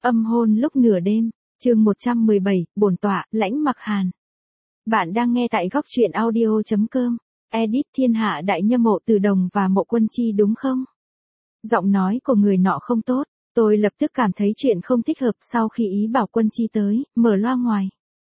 Âm hôn lúc nửa đêm, chương 117, bổn tọa, Lãnh Mặc Hàn. Bạn đang nghe tại góc truyện audio.com. Edit thiên hạ đại nhâm Mộ Từ Đồng và Mộ Quân Chi đúng không? Giọng nói của người nọ không tốt, tôi lập tức cảm thấy chuyện không thích hợp sau khi ý bảo Quân Chi tới, mở loa ngoài.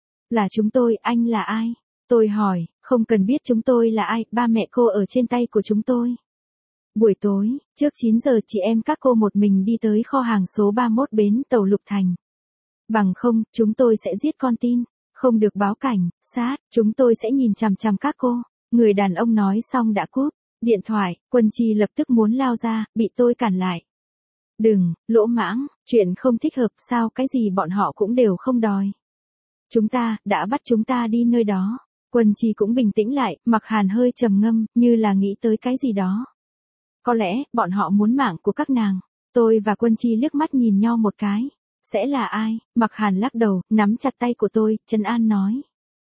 Là chúng tôi, anh là ai? Tôi hỏi, không cần biết chúng tôi là ai, ba mẹ cô ở trên tay của chúng tôi. Buổi tối, trước 9 giờ chị em các cô một mình đi tới kho hàng số 31 bến tàu Lục Thành. Bằng không, chúng tôi sẽ giết con tin, không được báo cảnh, sát, chúng tôi sẽ nhìn chằm chằm các cô. Người đàn ông nói xong đã cúp điện thoại, Quân Chi lập tức muốn lao ra, bị tôi cản lại. Đừng, lỗ mãng, chuyện không thích hợp sao, cái gì bọn họ cũng đều không đòi. Chúng ta, đã bắt chúng ta đi nơi đó. Quân Chi cũng bình tĩnh lại, Mặc Hàn hơi trầm ngâm, như là nghĩ tới cái gì đó. Có lẽ, bọn họ muốn mạng của các nàng. Tôi và Quân Chi liếc mắt nhìn nhau một cái. Sẽ là ai? Mặc Hàn lắc đầu, nắm chặt tay của tôi, trấn an nói.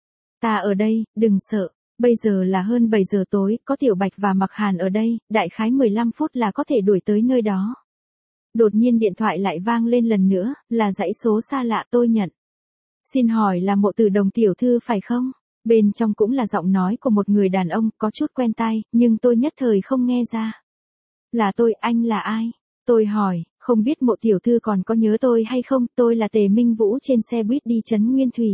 Ta ở đây, đừng sợ. Bây giờ là hơn 7 giờ tối, có Tiểu Bạch và Mặc Hàn ở đây, đại khái 15 phút là có thể đuổi tới nơi đó. Đột nhiên điện thoại lại vang lên lần nữa, là dãy số xa lạ. Tôi nhận. Xin hỏi là Mộ Từ Đồng tiểu thư phải không? Bên trong cũng là giọng nói của một người đàn ông, có chút quen tai, nhưng tôi nhất thời không nghe ra. Là tôi, anh là ai? Tôi hỏi, không biết Mộ tiểu thư còn có nhớ tôi hay không, tôi là Tề Minh Vũ trên xe buýt đi trấn Nguyên Thủy.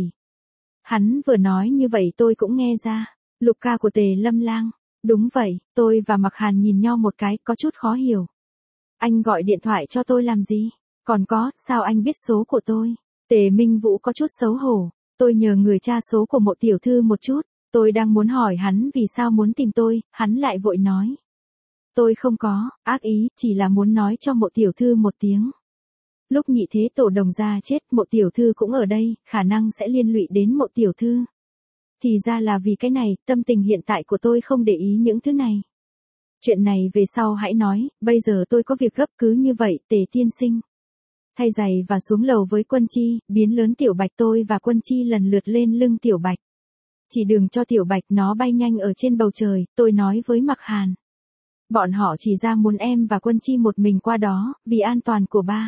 Hắn vừa nói như vậy tôi cũng nghe ra, Lục ca của Tề Lâm Lang. Đúng vậy, tôi và Mặc Hàn nhìn nhau một cái, có chút khó hiểu. Anh gọi điện thoại cho tôi làm gì? Còn có, sao anh biết số của tôi? Tề Minh Vũ có chút xấu hổ, tôi nhờ người tra số của Mộ tiểu thư một chút, tôi đang muốn hỏi hắn vì sao muốn tìm tôi, hắn lại vội nói. Tôi không có, ác ý, chỉ là muốn nói cho Mộ tiểu thư một tiếng. Lúc Nhị Thế Tổ Đồng gia chết, Mộ tiểu thư cũng ở đây, khả năng sẽ liên lụy đến Mộ tiểu thư. Thì ra là vì cái này, tâm tình hiện tại của tôi không để ý những thứ này. Chuyện này về sau hãy nói, bây giờ tôi có việc gấp, cứ như vậy, Tề tiên sinh. Thay giày và xuống lầu với Quân Chi, biến lớn Tiểu Bạch. Tôi và Quân Chi lần lượt lên lưng Tiểu Bạch. Chỉ đường cho Tiểu Bạch, nó bay nhanh ở trên bầu trời, tôi nói với Mặc Hàn. Bọn họ chỉ ra muốn em và Quân Chi một mình qua đó, vì an toàn của ba.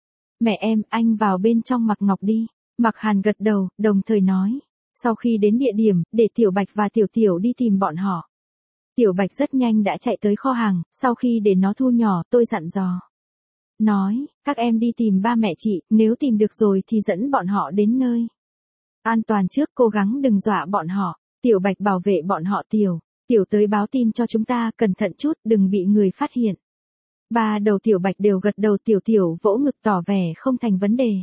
Mẹ em, anh vào bên trong Mặc Ngọc đi. Mặc Hàn gật đầu, đồng thời nói. Sau khi đến địa điểm, để Tiểu Bạch và Tiểu Tiểu đi tìm bọn họ. Tiểu Bạch rất nhanh đã chạy tới kho hàng, sau khi để nó thu nhỏ, tôi dặn dò. Nói, các em đi tìm ba mẹ chị, nếu tìm được rồi thì dẫn bọn họ đến nơi. An toàn trước, cố gắng đừng dọa bọn họ. Tiểu Bạch bảo vệ bọn họ. Tiểu tới báo tin cho chúng ta, cẩn thận chút, đừng bị người phát hiện. Ba đầu Tiểu Bạch đều gật đầu. Tiểu vỗ ngực tỏ vẻ không thành vấn đề.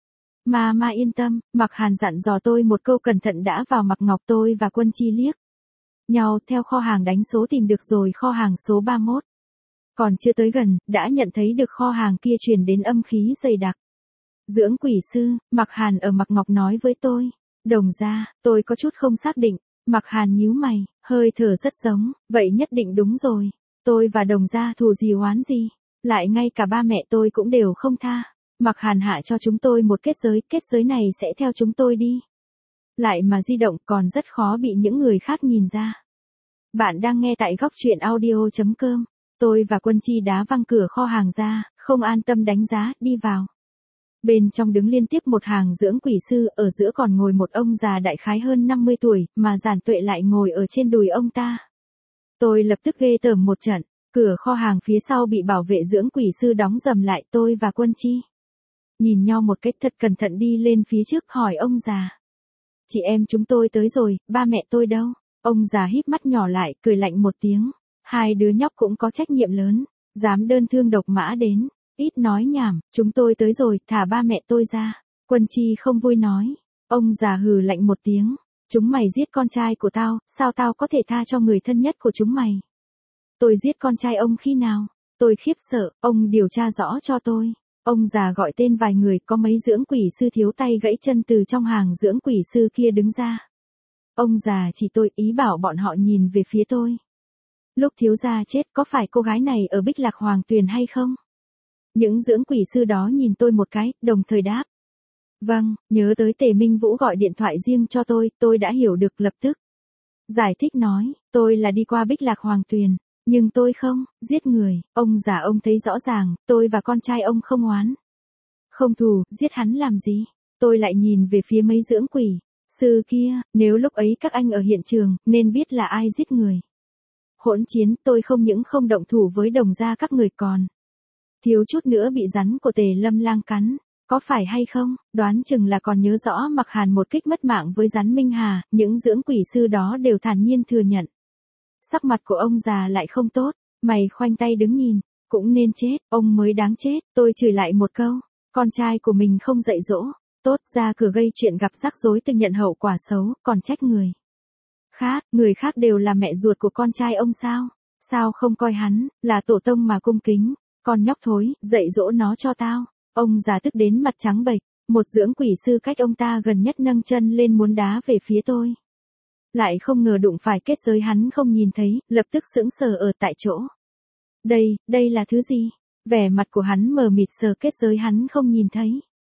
Mà yên tâm, Mặc Hàn dặn dò tôi một câu cẩn thận đã vào Mặc Ngọc. Tôi và Quân Chi liếc nhau theo kho hàng đánh số tìm được rồi, kho hàng số 31. Còn chưa tới gần, đã nhận thấy được kho hàng kia truyền đến âm khí dày đặc. Dưỡng quỷ sư, Mặc Hàn ở Mặc Ngọc nói với tôi. Đồng gia, tôi có chút không xác định. Mặc Hàn nhíu mày, hơi thở rất giống, vậy nhất định đúng rồi. Tôi và Đồng gia thù gì oán gì, lại ngay cả ba mẹ tôi cũng đều không tha. Mặc Hàn hạ cho chúng tôi một kết giới này sẽ theo chúng tôi đi. Lại mà di động còn rất khó bị những người khác nhìn ra. Bạn đang nghe tại góc truyện audio.com. Tôi và Quân Chi đá văng cửa kho hàng ra, không an tâm đánh giá, đi vào. Bên trong đứng liên tiếp một hàng dưỡng quỷ sư, ở giữa còn ngồi một ông già đại khái hơn 50 tuổi, mà Giản Tuệ lại ngồi ở trên đùi ông ta. Tôi lập tức ghê tởm một trận, cửa kho hàng phía sau bị bảo vệ dưỡng quỷ sư đóng rầm lại. Tôi và Quân Chi nhìn nhau một cách thật cẩn thận đi lên phía trước, hỏi ông già. Chị em chúng tôi tới rồi, ba mẹ tôi đâu? Ông già híp mắt nhỏ lại, cười lạnh một tiếng. Hai đứa nhóc cũng có trách nhiệm lớn, dám đơn thương độc mã đến. Ít nói nhảm, chúng tôi tới rồi, thả ba mẹ tôi ra. Quân Chi không vui nói. Ông già hừ lạnh một tiếng. Chúng mày giết con trai của tao, sao tao có thể tha cho người thân nhất của chúng mày? Tôi giết con trai ông khi nào? Tôi khiếp sợ, ông điều tra rõ cho tôi. Ông già gọi tên vài người, có mấy dưỡng quỷ sư thiếu tay gãy chân từ trong hàng dưỡng quỷ sư kia đứng ra. Ông già chỉ tôi, ý bảo bọn họ nhìn về phía tôi. Lúc thiếu gia chết, có phải cô gái này ở Bích Lạc Hoàng Tuyền hay không? Những dưỡng quỷ sư đó nhìn tôi một cái, đồng thời đáp. Vâng, nhớ tới Tề Minh Vũ gọi điện thoại riêng cho tôi đã hiểu được lập tức. Giải thích nói, tôi là đi qua Bích Lạc Hoàng Tuyền, nhưng tôi không giết người. Ông già ông thấy rõ ràng, tôi và con trai ông không oán Không thù, giết hắn làm gì? Tôi lại nhìn về phía mấy dưỡng quỷ sư kia, nếu lúc ấy các anh ở hiện trường, nên biết là ai giết người. Hỗn chiến, tôi không những không động thủ với Đồng gia các người còn thiếu chút nữa bị rắn của Tề Lâm Lang cắn. Có phải hay không, đoán chừng là còn nhớ rõ Mặc Hàn một kích mất mạng với rắn Minh Hà, những dưỡng quỷ sư đó đều thản nhiên thừa nhận. Sắc mặt của ông già lại không tốt, mày khoanh tay đứng nhìn, cũng nên chết, ông mới đáng chết. Tôi chửi lại một câu, con trai của mình không dạy dỗ, tốt ra cửa gây chuyện gặp rắc rối từng nhận hậu quả xấu, còn trách người khác đều là mẹ ruột của con trai ông sao? Sao không coi hắn là tổ tông mà cung kính? Con nhóc thối, dạy dỗ nó cho tao. Ông già tức đến mặt trắng bệch, một dưỡng quỷ sư cách ông ta gần nhất nâng chân lên muốn đá về phía tôi. Lại không ngờ đụng phải kết giới hắn không nhìn thấy, lập tức sững sờ ở tại chỗ. Đây là thứ gì? Vẻ mặt của hắn mờ mịt sờ kết giới hắn không nhìn thấy.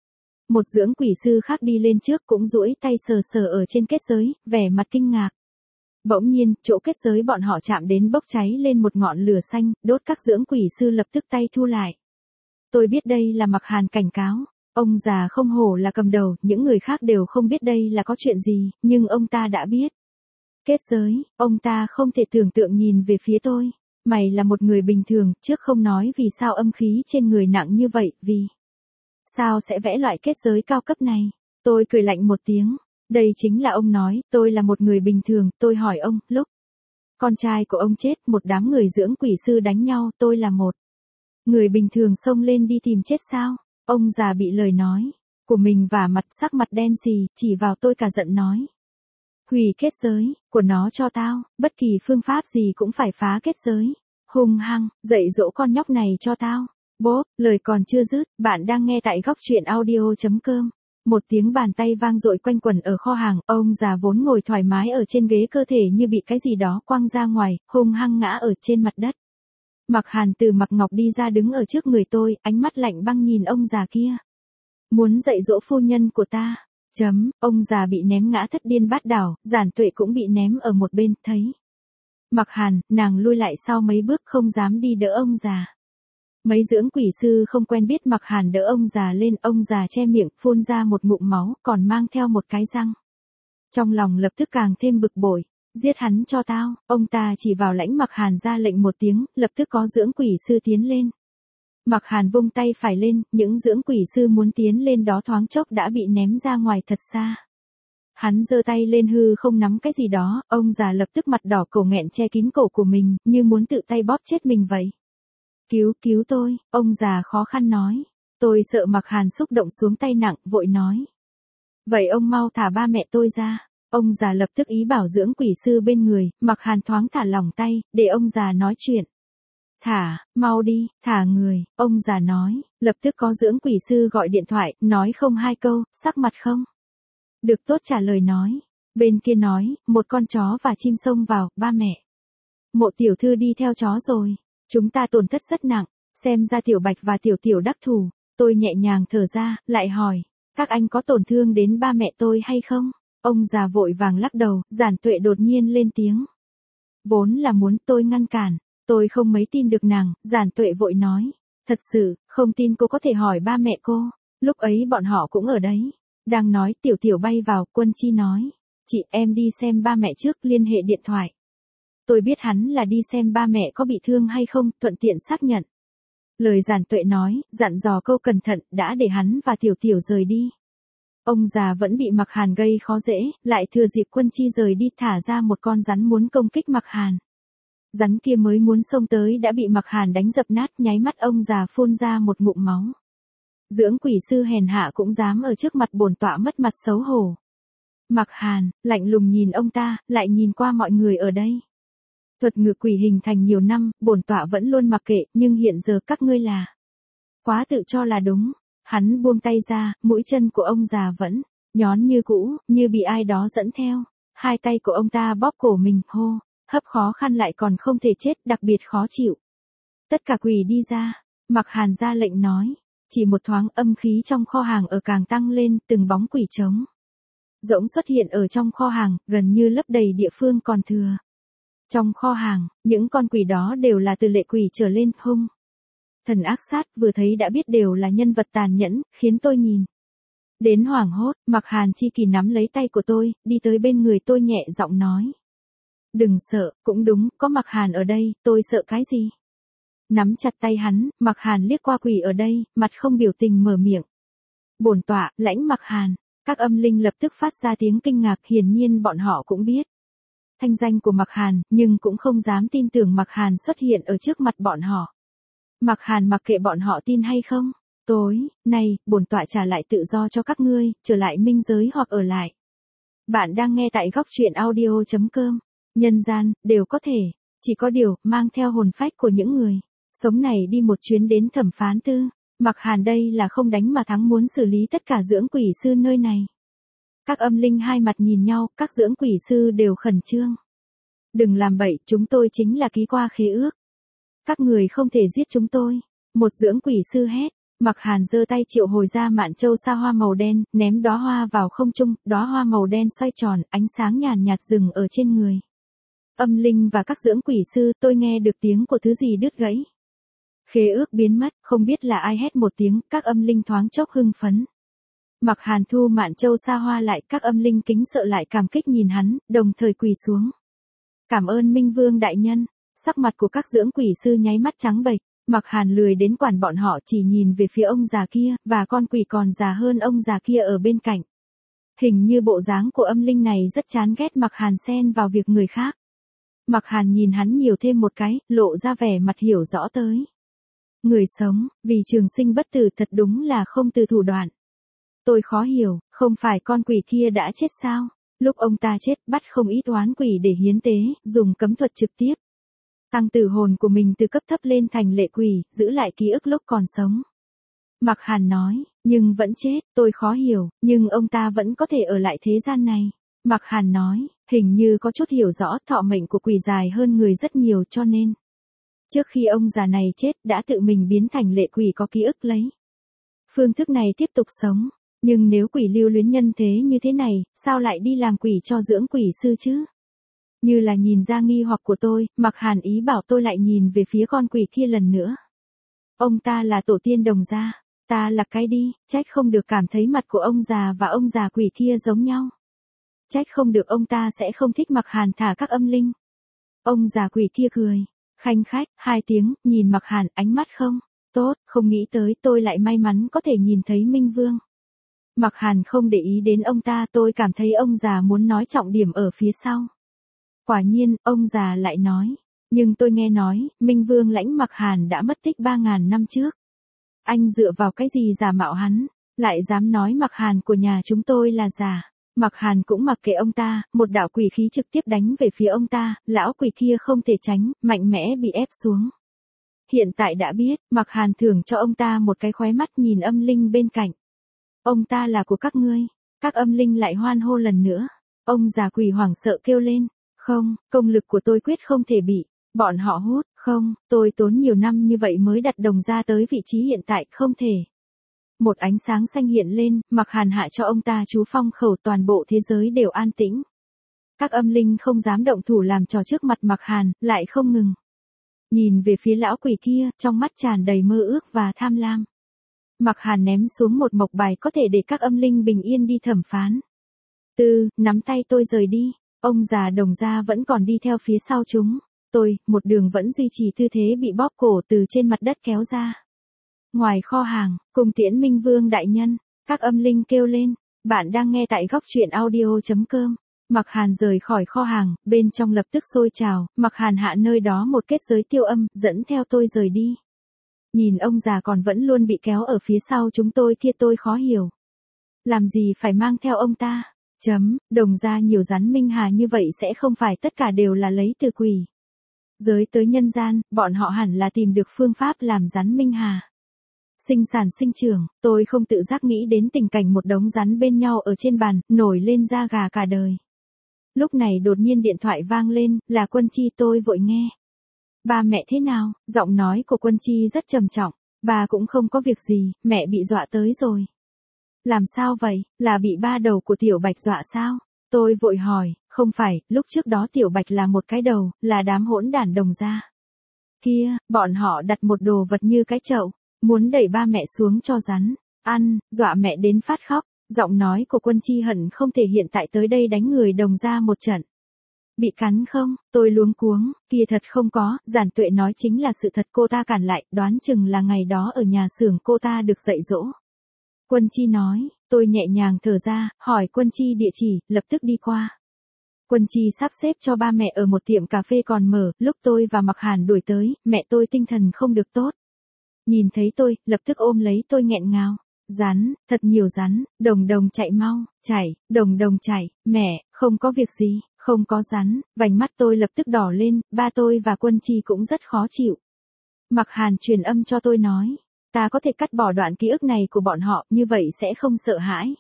Một dưỡng quỷ sư khác đi lên trước cũng duỗi tay sờ sờ ở trên kết giới, vẻ mặt kinh ngạc. Bỗng nhiên, chỗ kết giới bọn họ chạm đến bốc cháy lên một ngọn lửa xanh, đốt các dưỡng quỷ sư lập tức tay thu lại. Tôi biết đây là Mặc Hàn cảnh cáo. Ông già không hổ là cầm đầu, những người khác đều không biết đây là có chuyện gì, nhưng ông ta đã biết. Kết giới, ông ta không thể tưởng tượng nhìn về phía tôi. Mày là một người bình thường, trước không nói vì sao âm khí trên người nặng như vậy, vì sao sẽ vẽ loại kết giới cao cấp này. Tôi cười lạnh một tiếng. Đây chính là ông nói, tôi là một người bình thường, tôi hỏi ông, lúc con trai của ông chết, một đám người dưỡng quỷ sư đánh nhau, tôi là một người bình thường xông lên đi tìm chết sao? Ông già bị lời nói của mình vả mặt, sắc mặt đen xì, chỉ vào tôi cả giận nói. Hủy kết giới của nó cho tao, bất kỳ phương pháp gì cũng phải phá kết giới. Hung hăng, dạy dỗ con nhóc này cho tao. Bốp, lời còn chưa dứt, bạn đang nghe tại góc truyện audio.com. Một tiếng bàn tay vang dội quanh quẩn ở kho hàng, ông già vốn ngồi thoải mái ở trên ghế cơ thể như bị cái gì đó quăng ra ngoài, hung hăng ngã ở trên mặt đất. Mặc Hàn từ Mặc Ngọc đi ra đứng ở trước người tôi, ánh mắt lạnh băng nhìn ông già kia. Muốn dạy dỗ phu nhân của ta. Ông già bị ném ngã thất điên bát đảo, Giản Tuệ cũng bị ném ở một bên, thấy Mặc Hàn, nàng lui lại sau mấy bước không dám đi đỡ ông già. Mấy dưỡng quỷ sư không quen biết Mặc Hàn đỡ ông già lên, ông già che miệng, phun ra một ngụm máu, còn mang theo một cái răng. Trong lòng lập tức càng thêm bực bội, giết hắn cho tao, ông ta chỉ vào Lãnh Mặc Hàn ra lệnh một tiếng, lập tức có dưỡng quỷ sư tiến lên. Mặc Hàn vung tay phải lên, những dưỡng quỷ sư muốn tiến lên đó thoáng chốc đã bị ném ra ngoài thật xa. Hắn giơ tay lên hư không nắm cái gì đó, ông già lập tức mặt đỏ cổ nghẹn che kín cổ của mình, như muốn tự tay bóp chết mình vậy. Cứu tôi, ông già khó khăn nói. Tôi sợ Mặc Hàn xúc động xuống tay nặng, vội nói. Vậy ông mau thả ba mẹ tôi ra. Ông già lập tức ý bảo dưỡng quỷ sư bên người, Mặc Hàn thoáng thả lỏng tay, để ông già nói chuyện. Mau đi, thả người, ông già nói, lập tức có dưỡng quỷ sư gọi điện thoại, nói không hai câu, sắc mặt không được tốt trả lời nói. Bên kia nói, một con chó và chim xông vào, ba mẹ. Mộ tiểu thư đi theo chó rồi. Chúng ta tổn thất rất nặng, xem ra Tiểu Bạch và Tiểu đắc thủ. Tôi nhẹ nhàng thở ra, lại hỏi, các anh có tổn thương đến ba mẹ tôi hay không? Ông già vội vàng lắc đầu, Giản Tuệ đột nhiên lên tiếng. Vốn là muốn tôi ngăn cản, tôi không mấy tin được nàng, Giản Tuệ vội nói. Thật sự, không tin cô có thể hỏi ba mẹ cô, lúc ấy bọn họ cũng ở đấy. Đang nói Tiểu bay vào, Quân Chi nói. Chị em đi xem ba mẹ trước, liên hệ điện thoại. Tôi biết hắn là đi xem ba mẹ có bị thương hay không, thuận tiện xác nhận. Lời Giản Tuệ nói, dặn dò câu cẩn thận, đã để hắn và Tiểu rời đi. Ông già vẫn bị Mặc Hàn gây khó dễ, lại thừa dịp Quân Chi rời đi thả ra một con rắn muốn công kích Mặc Hàn. Rắn kia mới muốn xông tới đã bị Mặc Hàn đánh dập nát, nháy mắt ông già phun ra một ngụm máu. Dưỡng quỷ sư hèn hạ cũng dám ở trước mặt bổn tọa mất mặt xấu hổ. Mặc Hàn, lạnh lùng nhìn ông ta, lại nhìn qua mọi người ở đây. Thuật ngự quỷ hình thành nhiều năm, bổn tọa vẫn luôn mặc kệ, nhưng hiện giờ các ngươi là quá tự cho là đúng. Hắn buông tay ra, mũi chân của ông già vẫn nhón như cũ, như bị ai đó dẫn theo. Hai tay của ông ta bóp cổ mình, hô, hấp khó khăn lại còn không thể chết, đặc biệt khó chịu. Tất cả quỷ đi ra. Mặc Hàn ra lệnh nói. Chỉ một thoáng âm khí trong kho hàng ở càng tăng lên, từng bóng quỷ trống rỗng xuất hiện ở trong kho hàng, gần như lấp đầy địa phương còn thừa. Trong kho hàng, những con quỷ đó đều là từ lệ quỷ trở lên, hung Thần ác sát vừa thấy đã biết đều là nhân vật tàn nhẫn, khiến tôi nhìn đến hoảng hốt. Mặc Hàn Chi Kỳ nắm lấy tay của tôi, đi tới bên người tôi nhẹ giọng nói. Đừng sợ, cũng đúng, có Mặc Hàn ở đây, tôi sợ cái gì? Nắm chặt tay hắn, Mặc Hàn liếc qua quỷ ở đây, mặt không biểu tình mở miệng. Bổn tọa, lãnh Mặc Hàn. Các âm linh lập tức phát ra tiếng kinh ngạc, hiển nhiên bọn họ cũng biết thanh danh của Mặc Hàn, nhưng cũng không dám tin tưởng Mặc Hàn xuất hiện ở trước mặt bọn họ. Mặc Hàn mặc kệ bọn họ tin hay không. Tối nay, bổn tọa trả lại tự do cho các ngươi, trở lại minh giới hoặc ở lại. Bạn đang nghe tại góc truyện audio.com. Nhân gian, đều có thể. Chỉ có điều, mang theo hồn phách của những người sống này đi một chuyến đến thẩm phán tư. Mặc Hàn đây là không đánh mà thắng, muốn xử lý tất cả dưỡng quỷ sư nơi này. Các âm linh hai mặt nhìn nhau, các dưỡng quỷ sư đều khẩn trương. Đừng làm bậy, chúng tôi chính là ký qua khế ước. Các người không thể giết chúng tôi. Một dưỡng quỷ sư hét. Mặc Hàn giơ tay triệu hồi ra mạn châu sa hoa màu đen, ném đóa hoa vào không trung, đóa hoa màu đen xoay tròn, ánh sáng nhàn nhạt dừng ở trên người âm linh và các dưỡng quỷ sư. Tôi nghe được tiếng của thứ gì đứt gãy. Khế ước biến mất, không biết là ai hét một tiếng, các âm linh thoáng chốc hưng phấn. Mặc Hàn thu mạn châu sa hoa lại, các âm linh kính sợ lại cảm kích nhìn hắn, đồng thời quỳ xuống. Cảm ơn Minh Vương đại nhân. Sắc mặt của các dưỡng quỷ sư nháy mắt trắng bệch. Mặc Hàn lười đến quản bọn họ, chỉ nhìn về phía ông già kia, và con quỷ còn già hơn ông già kia ở bên cạnh. Hình như bộ dáng của âm linh này rất chán ghét Mặc Hàn xen vào việc người khác. Mặc Hàn nhìn hắn nhiều thêm một cái, lộ ra vẻ mặt hiểu rõ tới. Người sống, vì trường sinh bất tử thật đúng là không từ thủ đoạn. Tôi khó hiểu, không phải con quỷ kia đã chết sao? Lúc ông ta chết, bắt không ít oán quỷ để hiến tế, dùng cấm thuật trực tiếp tăng tử hồn của mình từ cấp thấp lên thành lệ quỷ, giữ lại ký ức lúc còn sống. Mặc Hàn nói, nhưng vẫn chết, tôi khó hiểu, nhưng ông ta vẫn có thể ở lại thế gian này. Mặc Hàn nói, hình như có chút hiểu rõ, thọ mệnh của quỷ dài hơn người rất nhiều, cho nên trước khi ông già này chết đã tự mình biến thành lệ quỷ có ký ức lấy phương thức này tiếp tục sống. Nhưng nếu quỷ lưu luyến nhân thế như thế này, sao lại đi làm quỷ cho dưỡng quỷ sư chứ? Như là nhìn ra nghi hoặc của tôi, Mặc Hàn ý bảo tôi lại nhìn về phía con quỷ kia lần nữa. Ông ta là tổ tiên Đồng gia, ta là cái đi, trách không được cảm thấy mặt của ông già và ông già quỷ kia giống nhau. Trách không được ông ta sẽ không thích Mặc Hàn thả các âm linh. Ông già quỷ kia cười, khanh khách, hai tiếng, nhìn Mặc Hàn, ánh mắt không tốt, không nghĩ tới tôi lại may mắn có thể nhìn thấy Minh Vương. Mặc Hàn không để ý đến ông ta, tôi cảm thấy ông già muốn nói trọng điểm ở phía sau. Quả nhiên, ông già lại nói, nhưng tôi nghe nói, Minh Vương lãnh Mặc Hàn đã mất tích 3.000 năm trước. Anh dựa vào cái gì giả mạo hắn, lại dám nói Mặc Hàn của nhà chúng tôi là giả. Mặc Hàn cũng mặc kệ ông ta, một đạo quỷ khí trực tiếp đánh về phía ông ta, lão quỷ kia không thể tránh, mạnh mẽ bị ép xuống. Hiện tại đã biết, Mặc Hàn thưởng cho ông ta một cái khóe mắt, nhìn âm linh bên cạnh. Ông ta là của các ngươi. Các âm linh lại hoan hô lần nữa. Ông già quỷ hoảng sợ kêu lên. Không, công lực của tôi quyết không thể bị bọn họ hút. Không, tôi tốn nhiều năm như vậy mới đặt Đồng gia tới vị trí hiện tại, không thể. Một ánh sáng xanh hiện lên, Mặc Hàn hạ cho ông ta chú phong khẩu, toàn bộ thế giới đều an tĩnh. Các âm linh không dám động thủ làm trò trước mặt Mặc Hàn, lại không ngừng nhìn về phía lão quỷ kia, trong mắt tràn đầy mơ ước và tham lam. Mặc Hàn ném xuống một mộc bài có thể để các âm linh bình yên đi thẩm phán. Nắm tay tôi rời đi. Ông già Đồng gia vẫn còn đi theo phía sau chúng. Tôi, một đường vẫn duy trì tư thế bị bóp cổ từ trên mặt đất kéo ra. Ngoài kho hàng, cùng tiễn Minh Vương đại nhân. Các âm linh kêu lên. Bạn đang nghe tại góc truyện audio.com. Mặc Hàn rời khỏi kho hàng, bên trong lập tức sôi trào. Mặc Hàn hạ nơi đó một kết giới tiêu âm, dẫn theo tôi rời đi. Nhìn ông già còn vẫn luôn bị kéo ở phía sau chúng tôi kia, tôi khó hiểu. Làm gì phải mang theo ông ta? Đồng gia nhiều rắn minh hà như vậy sẽ không phải tất cả đều là lấy từ quỷ giới tới nhân gian, bọn họ hẳn là tìm được phương pháp làm rắn minh hà sinh sản sinh trưởng. Tôi không tự giác nghĩ đến tình cảnh một đống rắn bên nhau ở trên bàn, nổi lên da gà cả đời. Lúc này đột nhiên điện thoại vang lên, là Quân Chi. Tôi vội nghe. Ba mẹ thế nào? Giọng nói của Quân Chi rất trầm trọng. Bà cũng không có việc gì, mẹ bị dọa tới rồi. Làm sao vậy, là bị ba đầu của Tiểu Bạch dọa sao? Tôi vội hỏi, không phải, lúc trước đó Tiểu Bạch là một cái đầu, là đám hỗn đản Đồng gia. Kia, bọn họ đặt một đồ vật như cái chậu, muốn đẩy ba mẹ xuống cho rắn ăn, dọa mẹ đến phát khóc. Giọng nói của Quân Chi hận không thể hiện tại tới đây đánh người Đồng ra một trận. Bị cắn không? Tôi luống cuống, kia thật không có, Giản Tuệ nói chính là sự thật, cô ta cản lại, đoán chừng là ngày đó ở nhà xưởng cô ta được dạy dỗ. Quân Chi nói, tôi nhẹ nhàng thở ra, hỏi Quân Chi địa chỉ, lập tức đi qua. Quân Chi sắp xếp cho ba mẹ ở một tiệm cà phê còn mở, lúc tôi và Mặc Hàn đuổi tới, mẹ tôi tinh thần không được tốt. Nhìn thấy tôi, lập tức ôm lấy tôi nghẹn ngào. Rắn, thật nhiều rắn, Đồng Đồng chạy mau, chạy, Đồng Đồng chạy, mẹ, không có việc gì, không có rắn, vành mắt tôi lập tức đỏ lên, ba tôi và Quân Chi cũng rất khó chịu. Mặc Hàn truyền âm cho tôi nói, ta có thể cắt bỏ đoạn ký ức này của bọn họ, như vậy sẽ không sợ hãi.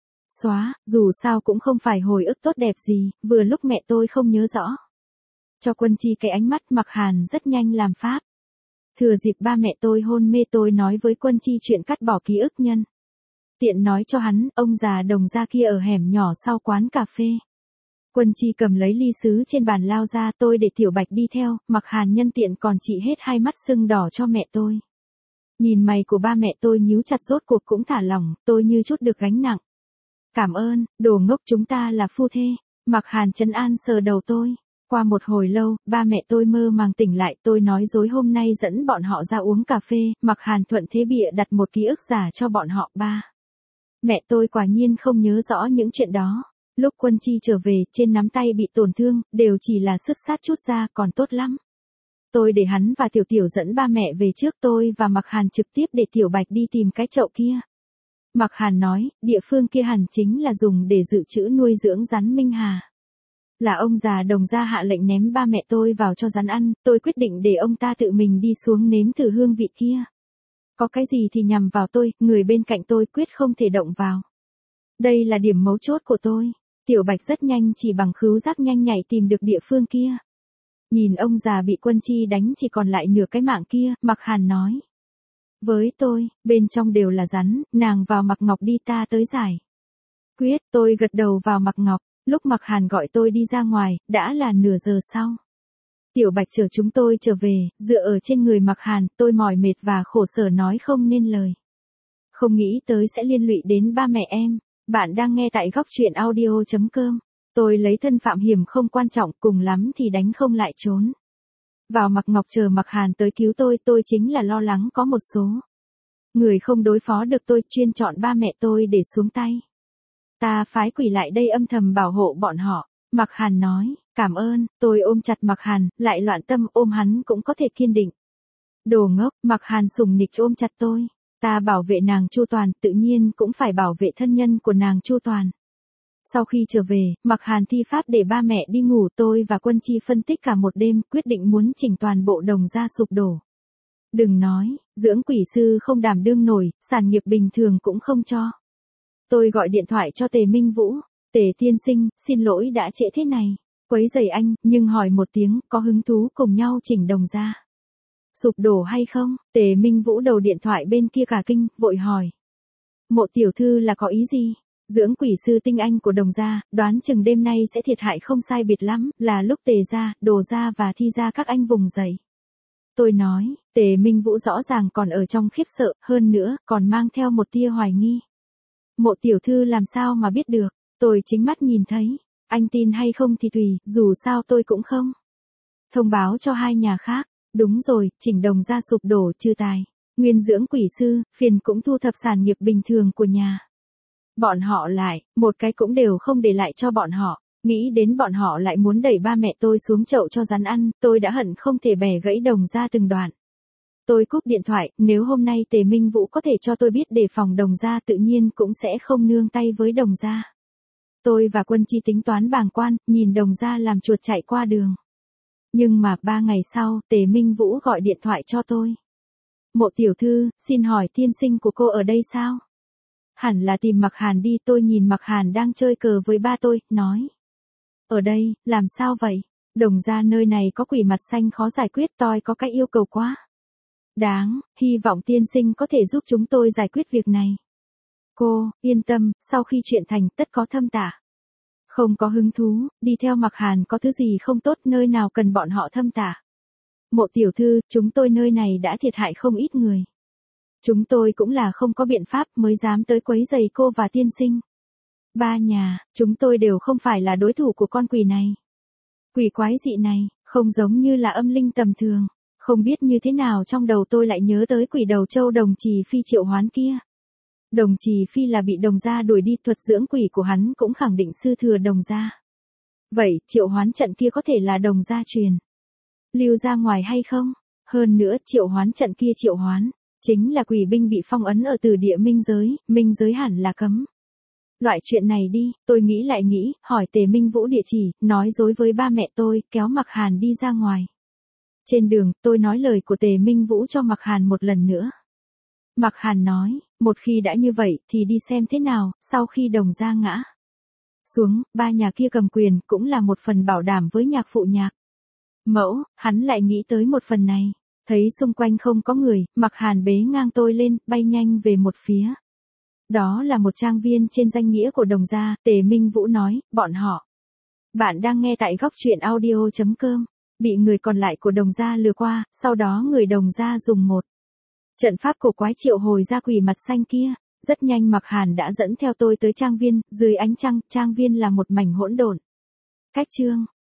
Xóa, dù sao cũng không phải hồi ức tốt đẹp gì, vừa lúc mẹ tôi không nhớ rõ. Cho Quân Chi cái ánh mắt, Mặc Hàn rất nhanh làm pháp. Thừa dịp ba mẹ tôi hôn mê tôi nói với Quân Chi chuyện cắt bỏ ký ức nhân. Tiện nói cho hắn, ông già Đồng ra kia ở hẻm nhỏ sau quán cà phê. Quân Chi cầm lấy ly sứ trên bàn lao ra, tôi để Tiểu Bạch đi theo, Mặc Hàn nhân tiện còn trị hết hai mắt sưng đỏ cho mẹ tôi. Nhìn mày của ba mẹ tôi nhíu chặt, rốt cuộc cũng thả lỏng, tôi như chút được gánh nặng. Cảm ơn, đồ ngốc, chúng ta là phu thê. Mặc Hàn trấn an sờ đầu tôi. Qua một hồi lâu, ba mẹ tôi mơ màng tỉnh lại, tôi nói dối hôm nay dẫn bọn họ ra uống cà phê, Mặc Hàn thuận thế bịa đặt một ký ức giả cho bọn họ. Ba mẹ tôi quả nhiên không nhớ rõ những chuyện đó. Lúc Quân Chi trở về, trên nắm tay bị tổn thương, đều chỉ là sứt sát chút ra, còn tốt lắm. Tôi để hắn và Tiểu Tiểu dẫn ba mẹ về trước, tôi và Mặc Hàn trực tiếp để Tiểu Bạch đi tìm cái chậu kia. Mặc Hàn nói, địa phương kia hẳn chính là dùng để dự trữ nuôi dưỡng rắn Minh Hà. Là ông già Đồng ra hạ lệnh ném ba mẹ tôi vào cho rắn ăn, tôi quyết định để ông ta tự mình đi xuống nếm thử hương vị kia. Có cái gì thì nhằm vào tôi, người bên cạnh tôi quyết không thể động vào. Đây là điểm mấu chốt của tôi. Tiểu Bạch rất nhanh chỉ bằng khứu giác nhanh nhạy tìm được địa phương kia. Nhìn ông già bị Quân Chi đánh chỉ còn lại nửa cái mạng kia, Mặc Hàn nói. Với tôi, bên trong đều là rắn, nàng vào Mặc Ngọc đi, ta tới giải quyết. Tôi gật đầu vào Mặc Ngọc. Lúc Mặc Hàn gọi tôi đi ra ngoài, đã là nửa giờ sau. Tiểu Bạch chở chúng tôi trở về, dựa ở trên người Mặc Hàn, tôi mỏi mệt và khổ sở nói không nên lời. Không nghĩ tới sẽ liên lụy đến ba mẹ em. Bạn đang nghe tại góc truyện audio.com. Tôi lấy thân phạm hiểm không quan trọng, cùng lắm thì đánh không lại trốn. Vào Mặc Ngọc chờ Mặc Hàn tới cứu tôi chính là lo lắng có một số người không đối phó được tôi, chuyên chọn ba mẹ tôi để xuống tay. Ta phái quỷ lại đây âm thầm bảo hộ bọn họ. Mặc Hàn nói, cảm ơn, tôi ôm chặt Mặc Hàn, lại loạn tâm, ôm hắn cũng có thể kiên định. Đồ ngốc, Mặc Hàn sùng nịch ôm chặt tôi. Ta bảo vệ nàng chu toàn, tự nhiên cũng phải bảo vệ thân nhân của nàng chu toàn. Sau khi trở về, Mặc Hàn thi pháp để ba mẹ đi ngủ, tôi và Quân Chi phân tích cả một đêm, quyết định muốn chỉnh toàn bộ Đồng ra sụp đổ. Đừng nói, dưỡng quỷ sư không đảm đương nổi, sản nghiệp bình thường cũng không cho. Tôi gọi điện thoại cho Tề Minh Vũ. Tề tiên sinh, xin lỗi đã trễ thế này. Quấy rầy anh, nhưng hỏi một tiếng, có hứng thú cùng nhau chỉnh Đồng ra sụp đổ hay không? Tề Minh Vũ đầu điện thoại bên kia cả kinh, vội hỏi. Mộ tiểu thư là có ý gì? Dưỡng quỷ sư tinh anh của Đồng gia, đoán chừng đêm nay sẽ thiệt hại không sai biệt lắm, là lúc Tề gia, Đồ gia và Thi gia các anh vùng dậy. Tôi nói, Tề Minh Vũ rõ ràng còn ở trong khiếp sợ, hơn nữa, còn mang theo một tia hoài nghi. Mộ tiểu thư làm sao mà biết được, tôi chính mắt nhìn thấy, anh tin hay không thì tùy, dù sao tôi cũng không thông báo cho hai nhà khác. Đúng rồi, chỉnh Đồng ra sụp đổ, trừ tài nguyên dưỡng quỷ sư, phiền cũng thu thập sản nghiệp bình thường của nhà bọn họ lại, một cái cũng đều không để lại cho bọn họ. Nghĩ đến bọn họ lại muốn đẩy ba mẹ tôi xuống chậu cho rắn ăn, tôi đã hận không thể bẻ gãy Đồng ra từng đoạn. Tôi cúp điện thoại, nếu hôm nay Tề Minh Vũ có thể cho tôi biết đề phòng Đồng ra, tự nhiên cũng sẽ không nương tay với Đồng ra. Tôi và Quân Chi tính toán bàng quan, nhìn Đồng ra làm chuột chạy qua đường. Nhưng mà 3 ngày sau, Tề Minh Vũ gọi điện thoại cho tôi. Mộ tiểu thư, xin hỏi tiên sinh của cô ở đây sao? Hẳn là tìm Mặc Hàn đi, tôi nhìn Mặc Hàn đang chơi cờ với ba tôi, nói. Ở đây, làm sao vậy? Đồng ra nơi này có quỷ mặt xanh khó giải quyết, tôi có cái yêu cầu quá đáng, hy vọng tiên sinh có thể giúp chúng tôi giải quyết việc này. Cô, yên tâm, sau khi chuyện thành tất có thâm tả. Không có hứng thú, đi theo Mặc Hàn có thứ gì không tốt, nơi nào cần bọn họ thâm tả. Mộ tiểu thư, chúng tôi nơi này đã thiệt hại không ít người. Chúng tôi cũng là không có biện pháp mới dám tới quấy rầy cô và tiên sinh. Ba nhà, chúng tôi đều không phải là đối thủ của con quỷ này. Quỷ quái dị này, không giống như là âm linh tầm thường. Không biết như thế nào trong đầu tôi lại nhớ tới quỷ đầu châu Đồng Trì Phi triệu hoán kia. Đồng Trì Phi là bị Đồng gia đuổi đi, thuật dưỡng quỷ của hắn cũng khẳng định sư thừa Đồng gia. Vậy, triệu hoán trận kia có thể là Đồng gia truyền lưu ra ngoài hay không? Hơn nữa, triệu hoán trận kia triệu hoán, chính là quỷ binh bị phong ấn ở Tử Địa minh giới hẳn là cấm. Loại chuyện này đi, tôi nghĩ lại nghĩ, hỏi Tề Minh Vũ địa chỉ, nói dối với ba mẹ tôi, kéo Mạc Hàn đi ra ngoài. Trên đường, tôi nói lời của Tề Minh Vũ cho Mạc Hàn một lần nữa. Mạc Hàn nói, một khi đã như vậy, thì đi xem thế nào, sau khi Đồng gia ngã xuống, ba nhà kia cầm quyền, cũng là một phần bảo đảm với nhạc phụ nhạc mẫu, hắn lại nghĩ tới một phần này. Thấy xung quanh không có người, Mạc Hàn bế ngang tôi lên, bay nhanh về một phía. Đó là một trang viên trên danh nghĩa của Đồng gia, Tề Minh Vũ nói, bọn họ. Bạn đang nghe tại góc truyện audio.com. Bị người còn lại của Đồng gia lừa qua, sau đó người Đồng gia dùng một trận pháp cổ quái triệu hồi ra quỷ mặt xanh kia. Rất nhanh Mạc Hàn đã dẫn theo tôi tới trang viên, dưới ánh trăng, trang viên là một mảnh hỗn độn. Cách chương